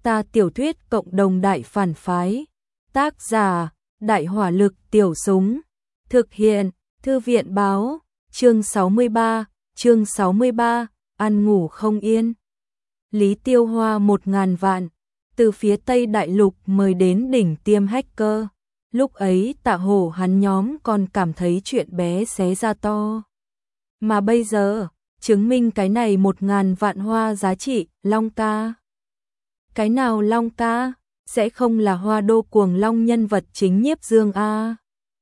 Ta tiểu thuyết cộng đồng đại phản phái. Tác giả, Đại hỏa lực tiểu súng. Thực hiện, Thư viện báo, chương 63, ăn ngủ không yên. Lý Tiêu Hoa 1.000 vạn, từ phía Tây Đại Lục mời đến đỉnh tiêm hacker. Lúc ấy Tạ Hổ hắn nhóm còn cảm thấy chuyện bé xé ra to. Mà bây giờ, chứng minh cái này 1.000 vạn hoa giá trị, Long ca. Cái nào Long ca, sẽ không là Hoa Đô Cuồng Long nhân vật chính Nhiếp Dương a.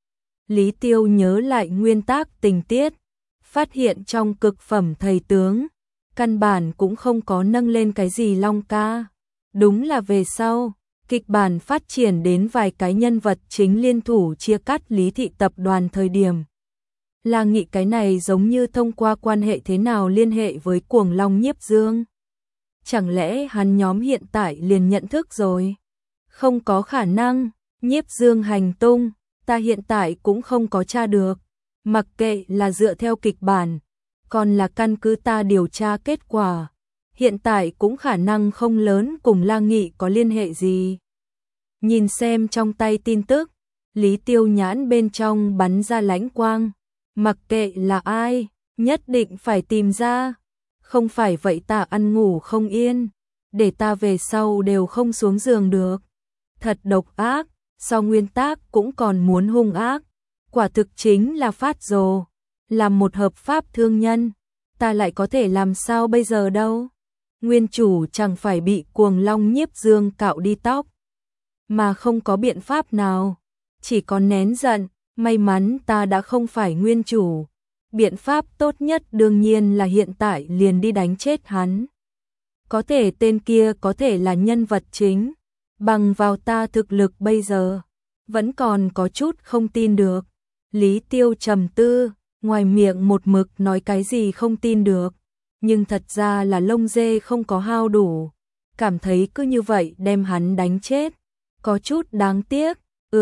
Lý Tiêu nhớ lại nguyên tác tình tiết, phát hiện trong cực phẩm thầy tướng, căn bản cũng không có nâng lên cái gì Long ca. Đúng là về sau, kịch bản phát triển đến vài cái nhân vật chính liên thủ chia cắt Lý Thị tập đoàn thời điểm. Là nghĩ cái này giống như thông qua quan hệ thế nào liên hệ với Cuồng Long Nhiếp Dương. Chẳng lẽ hắn nhóm hiện tại liền nhận thức rồi? Không có khả năng, Nhiếp Dương hành tung, ta hiện tại cũng không có tra được. Mặc kệ là dựa theo kịch bản, còn là căn cứ ta điều tra kết quả. Hiện tại cũng khả năng không lớn cùng La Nghị có liên hệ gì. Nhìn xem trong tay tin tức, Lý Tiêu nhãn bên trong bắn ra lãnh quang. Mặc kệ là ai, nhất định phải tìm ra. Không phải vậy ta ăn ngủ không yên, để ta về sau đều không xuống giường được. Thật độc ác, so nguyên tác cũng còn muốn hung ác. Quả thực chính là phát rồ. Làm một hợp pháp thương nhân, ta lại có thể làm sao bây giờ đâu. Nguyên chủ chẳng phải bị Cuồng Long Nhiếp Dương cạo đi tóc, mà không có biện pháp nào, chỉ có nén giận. May mắn ta đã không phải nguyên chủ. Biện pháp tốt nhất đương nhiên là hiện tại liền đi đánh chết hắn. Có thể tên kia có thể là nhân vật chính, bằng vào ta thực lực bây giờ, vẫn còn có chút không tin được. Lý Tiêu trầm tư, ngoài miệng một mực nói cái gì không tin được, nhưng thật ra là lông dê không có hao đủ. Cảm thấy cứ như vậy đem hắn đánh chết, có chút đáng tiếc.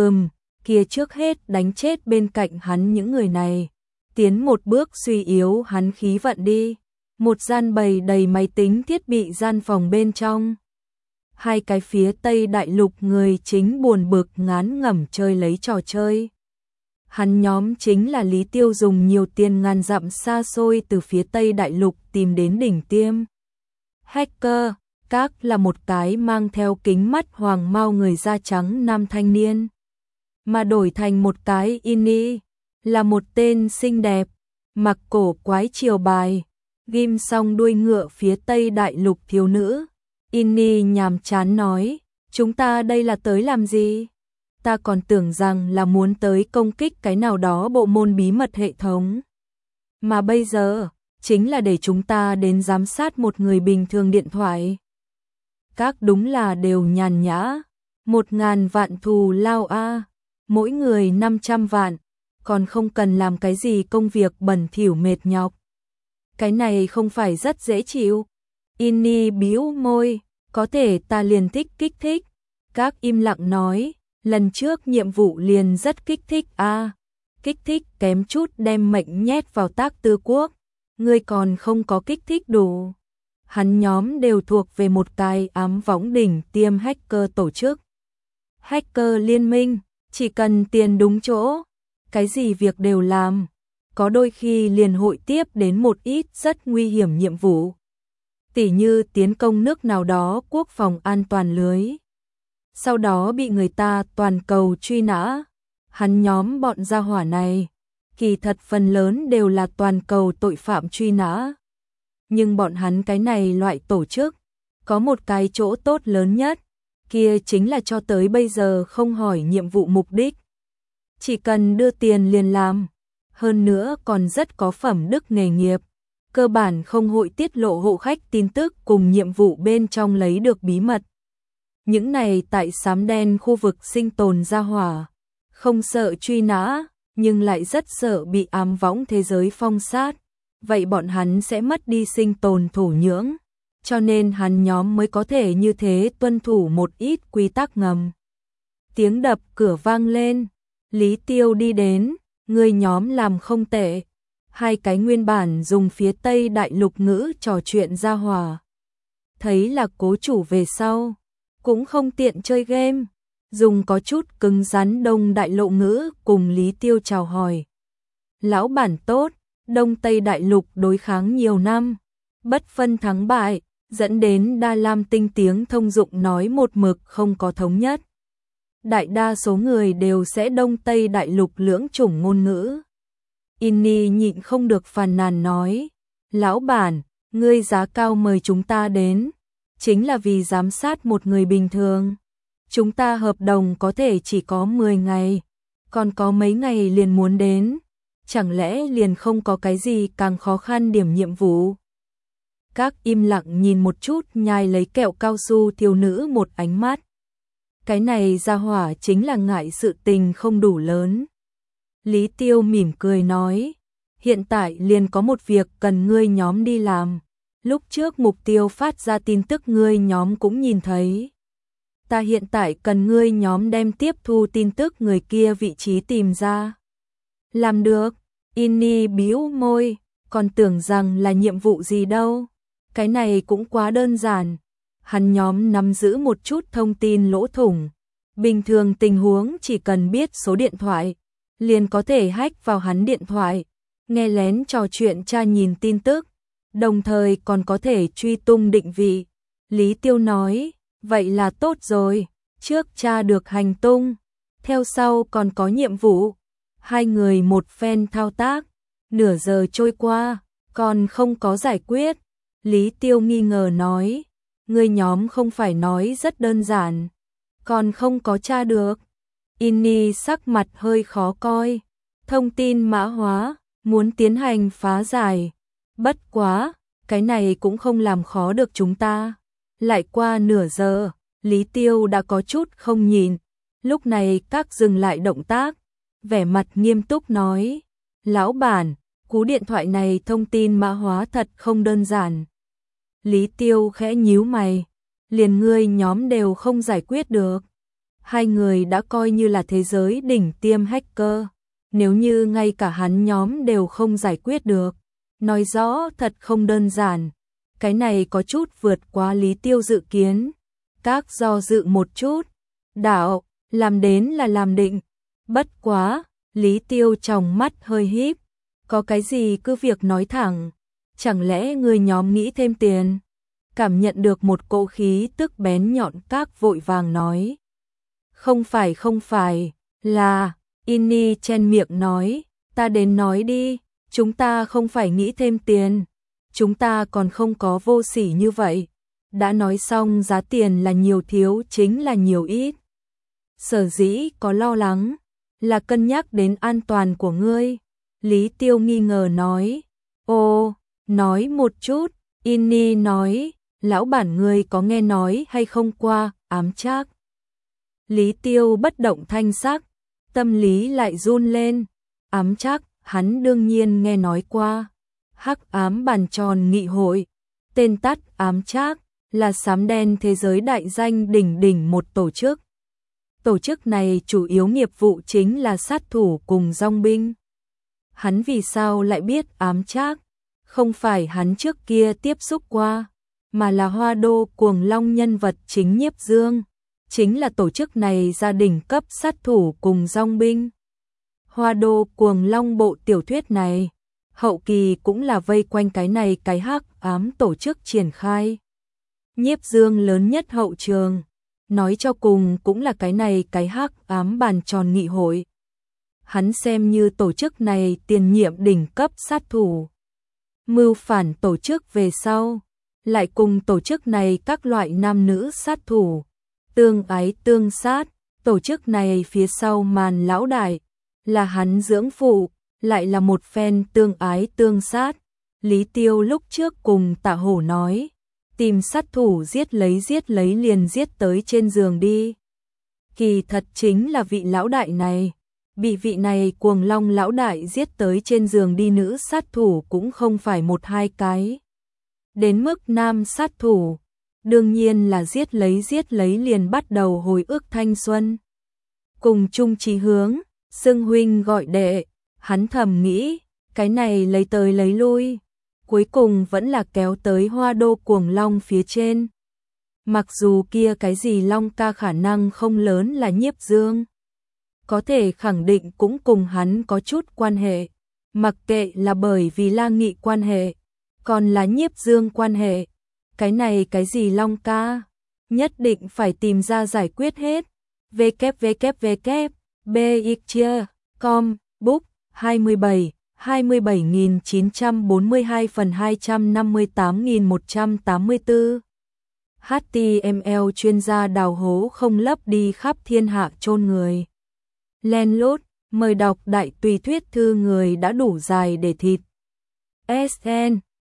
Kia trước hết đánh chết bên cạnh hắn những người này, tiến một bước suy yếu hắn khí vận đi. Một gian bày đầy máy tính thiết bị gian phòng bên trong. Hai cái phía Tây Đại Lục người chính buồn bực ngán ngẩm chơi lấy trò chơi. Hắn nhóm chính là Lý Tiêu dùng nhiều tiền ngàn dặm xa xôi từ phía Tây Đại Lục tìm đến đỉnh tiêm hacker. Các là một cái mang theo kính mắt hoàng mao người da trắng nam thanh niên, mà đổi thành một cái Inni, là một tên xinh đẹp, mặc cổ quái triều bài, ghim song đuôi ngựa phía Tây Đại Lục thiếu nữ. Inni nhàm chán nói, chúng ta đây là tới làm gì? Ta còn tưởng rằng là muốn tới công kích cái nào đó bộ môn bí mật hệ thống. Mà bây giờ, chính là để chúng ta đến giám sát một người bình thường điện thoại. Các đúng là đều nhàn nhã, 1.000 vạn thù lao a. Mỗi người 500 vạn, còn không cần làm cái gì công việc bẩn thỉu mệt nhọc. Cái này không phải rất dễ chịu. Inni bĩu môi, có thể ta liền thích kích thích. Các im lặng nói, lần trước nhiệm vụ liền rất kích thích a. Kích thích kém chút đem mệnh nhét vào Tác Tư Quốc. Ngươi còn không có kích thích đủ. Hắn nhóm đều thuộc về một cái ám võng đỉnh tiêm hacker tổ chức. Hacker liên minh. Chỉ cần tiền đúng chỗ, cái gì việc đều làm, có đôi khi liền hội tiếp đến một ít rất nguy hiểm nhiệm vụ. Tỉ như tiến công nước nào đó quốc phòng an toàn lưới. Sau đó bị người ta toàn cầu truy nã. Hắn nhóm bọn gia hỏa này, kỳ thật phần lớn đều là toàn cầu tội phạm truy nã. Nhưng bọn hắn cái này loại tổ chức, có một cái chỗ tốt lớn nhất. Kia chính là cho tới bây giờ không hỏi nhiệm vụ mục đích. Chỉ cần đưa tiền liền làm. Hơn nữa còn rất có phẩm đức nghề nghiệp. Cơ bản không hội tiết lộ hộ khách tin tức cùng nhiệm vụ bên trong lấy được bí mật. Những này tại xám đen khu vực sinh tồn gia hỏa. Không sợ truy nã, nhưng lại rất sợ bị ám võng thế giới phong sát. Vậy bọn hắn sẽ mất đi sinh tồn thổ nhưỡng. Cho nên hắn nhóm mới có thể như thế tuân thủ một ít quy tắc ngầm. Tiếng đập cửa vang lên, Lý Tiêu đi đến, người nhóm làm không tệ. Hai cái nguyên bản dùng phía Tây Đại Lục ngữ trò chuyện gia hỏa. Thấy là cố chủ về sau, cũng không tiện chơi game, dùng có chút cứng rắn Đông Đại Lộ ngữ cùng Lý Tiêu chào hỏi. Lão bản tốt, Đông Tây Đại Lục đối kháng nhiều năm, bất phân thắng bại, dẫn đến Đa Lam Tinh tiếng thông dụng nói một mực không có thống nhất. Đại đa số người đều sẽ Đông Tây Đại Lục lưỡng chủng ngôn ngữ. Inni nhịn không được phàn nàn nói, lão bản, ngươi giá cao mời chúng ta đến, chính là vì giám sát một người bình thường. Chúng ta hợp đồng có thể chỉ có 10 ngày, còn có mấy ngày liền muốn đến, chẳng lẽ liền không có cái gì càng khó khăn điểm nhiệm vụ. Các im lặng nhìn một chút nhai lấy kẹo cao su thiếu nữ một ánh mắt. Cái này ra hỏa chính là ngại sự tình không đủ lớn. Lý Tiêu mỉm cười nói, hiện tại liền có một việc cần ngươi nhóm đi làm. Lúc trước mục tiêu phát ra tin tức ngươi nhóm cũng nhìn thấy. Ta hiện tại cần ngươi nhóm đem tiếp thu tin tức người kia vị trí tìm ra. Làm được, Inni bĩu môi, còn tưởng rằng là nhiệm vụ gì đâu. Cái này cũng quá đơn giản. Hắn nhóm nắm giữ một chút thông tin lỗ thủng. Bình thường tình huống chỉ cần biết số điện thoại, liền có thể hack vào hắn điện thoại, nghe lén trò chuyện tra nhìn tin tức, đồng thời còn có thể truy tung định vị. Lý Tiêu nói, vậy là tốt rồi, trước tra được hành tung, theo sau còn có nhiệm vụ. Hai người một phen thao tác, nửa giờ trôi qua, còn không có giải quyết. Lý Tiêu nghi ngờ nói, người nhóm không phải nói rất đơn giản, còn không có tra được. Inni sắc mặt hơi khó coi, thông tin mã hóa, muốn tiến hành phá giải. Bất quá, cái này cũng không làm khó được chúng ta. Lại qua nửa giờ, Lý Tiêu đã có chút không nhìn. Lúc này các dừng lại động tác, vẻ mặt nghiêm túc nói, lão bản, cú điện thoại này thông tin mã hóa thật không đơn giản. Lý Tiêu khẽ nhíu mày, liền ngươi nhóm đều không giải quyết được. Hai người đã coi như là thế giới đỉnh tiêm hacker, nếu như ngay cả hắn nhóm đều không giải quyết được, nói rõ thật không đơn giản. Cái này có chút vượt quá Lý Tiêu dự kiến. Các do dự một chút, đạo, làm đến là làm định. Bất quá, Lý Tiêu trong mắt hơi híp, có cái gì cứ việc nói thẳng, chẳng lẽ người nhóm nghĩ thêm tiền? Cảm nhận được một cỗ khí tức bén nhọn, các vội vàng nói. Không phải, là, Inni chen miệng nói, ta đến nói đi, chúng ta không phải nghĩ thêm tiền, chúng ta còn không có vô sỉ như vậy. Đã nói xong giá tiền là nhiều thiếu chính là nhiều ít. Sở dĩ có lo lắng, là cân nhắc đến an toàn của ngươi. Lý Tiêu nghi ngờ nói, ồ, nói một chút. Inni nói, lão bản ngươi có nghe nói hay không qua ám trác. Lý Tiêu bất động thanh sắc, tâm lý lại run lên. Ám trác, hắn đương nhiên nghe nói qua. Hắc ám bàn tròn nghị hội, tên tắt ám trác, là xám đen thế giới đại danh đỉnh đỉnh một tổ chức. Tổ chức này chủ yếu nghiệp vụ chính là sát thủ cùng dòng binh. Hắn vì sao lại biết ám trác? Không phải hắn trước kia tiếp xúc qua, mà là Hoa Đô Cuồng Long nhân vật chính Nhiếp Dương, chính là tổ chức này gia đình cấp sát thủ cùng dòng binh. Hoa Đô Cuồng Long bộ tiểu thuyết này, hậu kỳ cũng là vây quanh cái này cái hắc ám tổ chức triển khai. Nhiếp Dương lớn nhất hậu trường, nói cho cùng cũng là cái này cái hắc ám bàn tròn nghị hội. Hắn xem như tổ chức này tiền nhiệm đỉnh cấp sát thủ. Mưu phản tổ chức về sau, lại cùng tổ chức này các loại nam nữ sát thủ, tương ái tương sát. Tổ chức này phía sau màn lão đại, là hắn dưỡng phụ, lại là một phen tương ái tương sát. Lý Tiêu lúc trước cùng Tạ Hổ nói, tìm sát thủ giết lấy liền giết tới trên giường đi. Kỳ thật chính là vị lão đại này, bị vị này Cuồng Long lão đại giết tới trên giường đi nữ sát thủ cũng không phải một hai cái. Đến mức nam sát thủ, đương nhiên là giết lấy liền bắt đầu hồi ức thanh xuân. Cùng chung chí hướng, xưng huynh gọi đệ, hắn thầm nghĩ, cái này lấy tới lấy lui, cuối cùng vẫn là kéo tới Hoa Đô Cuồng Long phía trên. Mặc dù kia cái gì Long ca khả năng không lớn là Nhiếp Dương, có thể khẳng định cũng cùng hắn có chút quan hệ, mặc kệ là bởi vì La Nghị quan hệ, còn là Nhiếp Dương quan hệ, cái này cái gì Long ca, nhất định phải tìm ra giải quyết hết. www.bxchia.com book 27 27942 phần 258.184 HTML chuyên gia đào hố không lấp đi khắp thiên hạ chôn người. Len lút, mời đọc đại tùy thuyết thư người đã đủ dài để thịt. SN